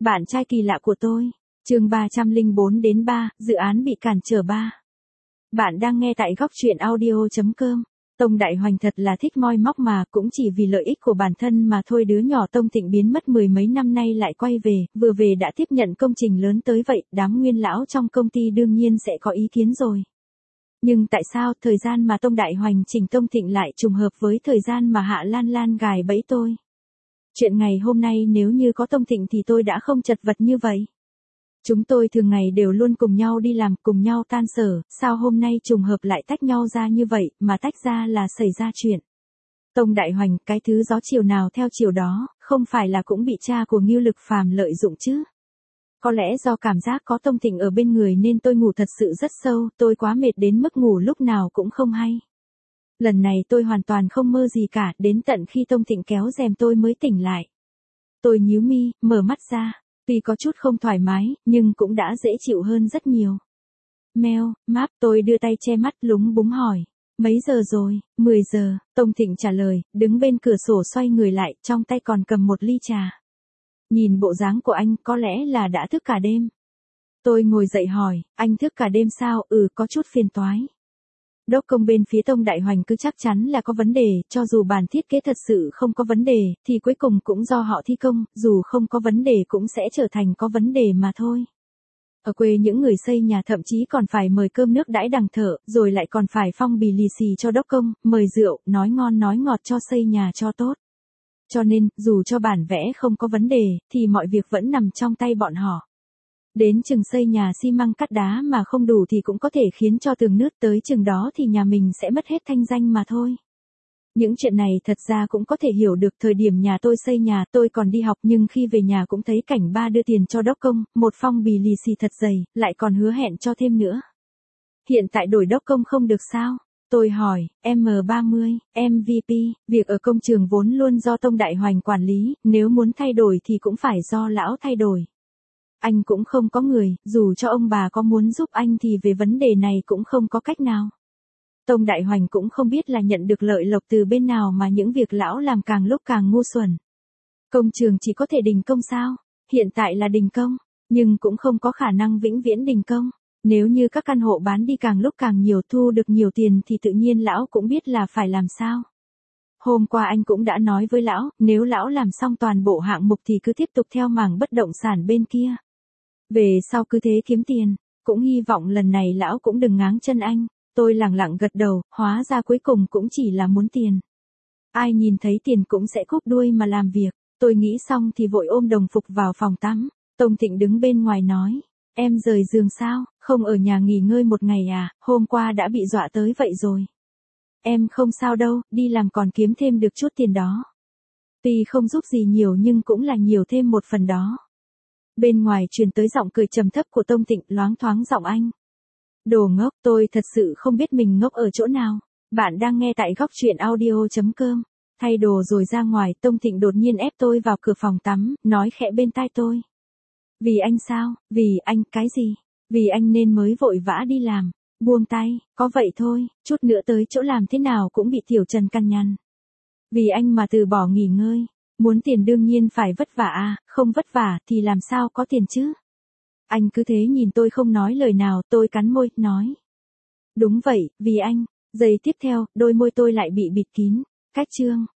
Bạn trai kỳ lạ của tôi. Chương 304 đến 3, dự án bị cản trở 3. Bạn đang nghe tại góc truyện audio.com. Tông Đại Hoành thật là thích moi móc mà, cũng chỉ vì lợi ích của bản thân mà thôi. Đứa nhỏ Tông Thịnh biến mất mười mấy năm nay lại quay về, vừa về đã tiếp nhận công trình lớn tới vậy, đám nguyên lão trong công ty đương nhiên sẽ có ý kiến rồi. Nhưng tại sao thời gian mà Tông Đại Hoành chỉnh Tông Thịnh lại trùng hợp với thời gian mà Hạ Lan Lan gài bẫy tôi? Chuyện ngày hôm nay nếu như có Tông Thịnh thì tôi đã không chật vật như vậy. Chúng tôi thường ngày đều luôn cùng nhau đi làm, cùng nhau tan sở, sao hôm nay trùng hợp lại tách nhau ra như vậy, mà tách ra là xảy ra chuyện. Tông Đại Hoành, cái thứ gió chiều nào theo chiều đó, không phải là cũng bị cha của Ngưu Lực Phàm lợi dụng chứ? Có lẽ do cảm giác có Tông Thịnh ở bên người nên tôi ngủ thật sự rất sâu, tôi quá mệt đến mức ngủ lúc nào cũng không hay. Lần này tôi hoàn toàn không mơ gì cả, đến tận khi Tông Thịnh kéo rèm tôi mới tỉnh lại. Tôi nhíu mi, mở mắt ra. Tuy có chút không thoải mái, nhưng cũng đã dễ chịu hơn rất nhiều. Meo, map, tôi đưa tay che mắt lúng búng hỏi. Mấy giờ rồi? 10 giờ, Tông Thịnh trả lời, đứng bên cửa sổ xoay người lại, trong tay còn cầm một ly trà. Nhìn bộ dáng của anh có lẽ là đã thức cả đêm. Tôi ngồi dậy hỏi, anh thức cả đêm sao? Có chút phiền toái. Đốc công bên phía Tông Đại Hoành cứ chắc chắn là có vấn đề, cho dù bản thiết kế thật sự không có vấn đề, thì cuối cùng cũng do họ thi công, dù không có vấn đề cũng sẽ trở thành có vấn đề mà thôi. Ở quê những người xây nhà thậm chí còn phải mời cơm nước đãi đằng thợ, rồi lại còn phải phong bì lì xì cho đốc công, mời rượu, nói ngon nói ngọt cho xây nhà cho tốt. Cho nên, dù cho bản vẽ không có vấn đề, thì mọi việc vẫn nằm trong tay bọn họ. Đến chừng xây nhà xi măng cắt đá mà không đủ thì cũng có thể khiến cho tường nứt, tới chừng đó thì nhà mình sẽ mất hết thanh danh mà thôi. Những chuyện này thật ra cũng có thể hiểu được. Thời điểm nhà tôi xây nhà tôi còn đi học, nhưng khi về nhà cũng thấy cảnh ba đưa tiền cho đốc công, một phong bì lì xì thật dày, lại còn hứa hẹn cho thêm nữa. Hiện tại đổi đốc công không được sao? Tôi hỏi, M30, MVP, việc ở công trường vốn luôn do Tông Đại Hoành quản lý, nếu muốn thay đổi thì cũng phải do lão thay đổi. Anh cũng không có người, dù cho ông bà có muốn giúp anh thì về vấn đề này cũng không có cách nào. Tông Đại Hoành cũng không biết là nhận được lợi lộc từ bên nào mà những việc lão làm càng lúc càng ngu xuẩn. Công trường chỉ có thể đình công sao? Hiện tại là đình công, nhưng cũng không có khả năng vĩnh viễn đình công. Nếu như các căn hộ bán đi càng lúc càng nhiều, thu được nhiều tiền thì tự nhiên lão cũng biết là phải làm sao. Hôm qua anh cũng đã nói với lão, nếu lão làm xong toàn bộ hạng mục thì cứ tiếp tục theo mảng bất động sản bên kia. Về sau cứ thế kiếm tiền, cũng hy vọng lần này lão cũng đừng ngáng chân anh. Tôi lẳng lặng gật đầu, hóa ra cuối cùng cũng chỉ là muốn tiền. Ai nhìn thấy tiền cũng sẽ cúp đuôi mà làm việc. Tôi nghĩ xong thì vội ôm đồng phục vào phòng tắm. Tông Thịnh đứng bên ngoài nói, em rời giường sao, không ở nhà nghỉ ngơi một ngày à, hôm qua đã bị dọa tới vậy rồi. Em không sao đâu, đi làm còn kiếm thêm được chút tiền đó. Tuy không giúp gì nhiều nhưng cũng là nhiều thêm một phần đó. Bên ngoài truyền tới giọng cười trầm thấp của Tông Thịnh, loáng thoáng giọng anh. Đồ ngốc, tôi thật sự không biết mình ngốc ở chỗ nào. Bạn đang nghe tại góc truyện audio.com. Thay đồ rồi ra ngoài, Tông Thịnh đột nhiên ép tôi vào cửa phòng tắm, nói khẽ bên tai tôi. Vì anh sao? Vì anh, cái gì? Vì anh nên mới vội vã đi làm. Buông tay, có vậy thôi, chút nữa tới chỗ làm thế nào cũng bị Tiểu Trần căn nhằn. Vì anh mà từ bỏ nghỉ ngơi. Muốn tiền đương nhiên phải vất vả à, không vất vả thì làm sao có tiền chứ? Anh cứ thế nhìn tôi không nói lời nào, tôi cắn môi, nói. Đúng vậy, vì anh. Giây tiếp theo, đôi môi tôi lại bị bịt kín. Cách chương.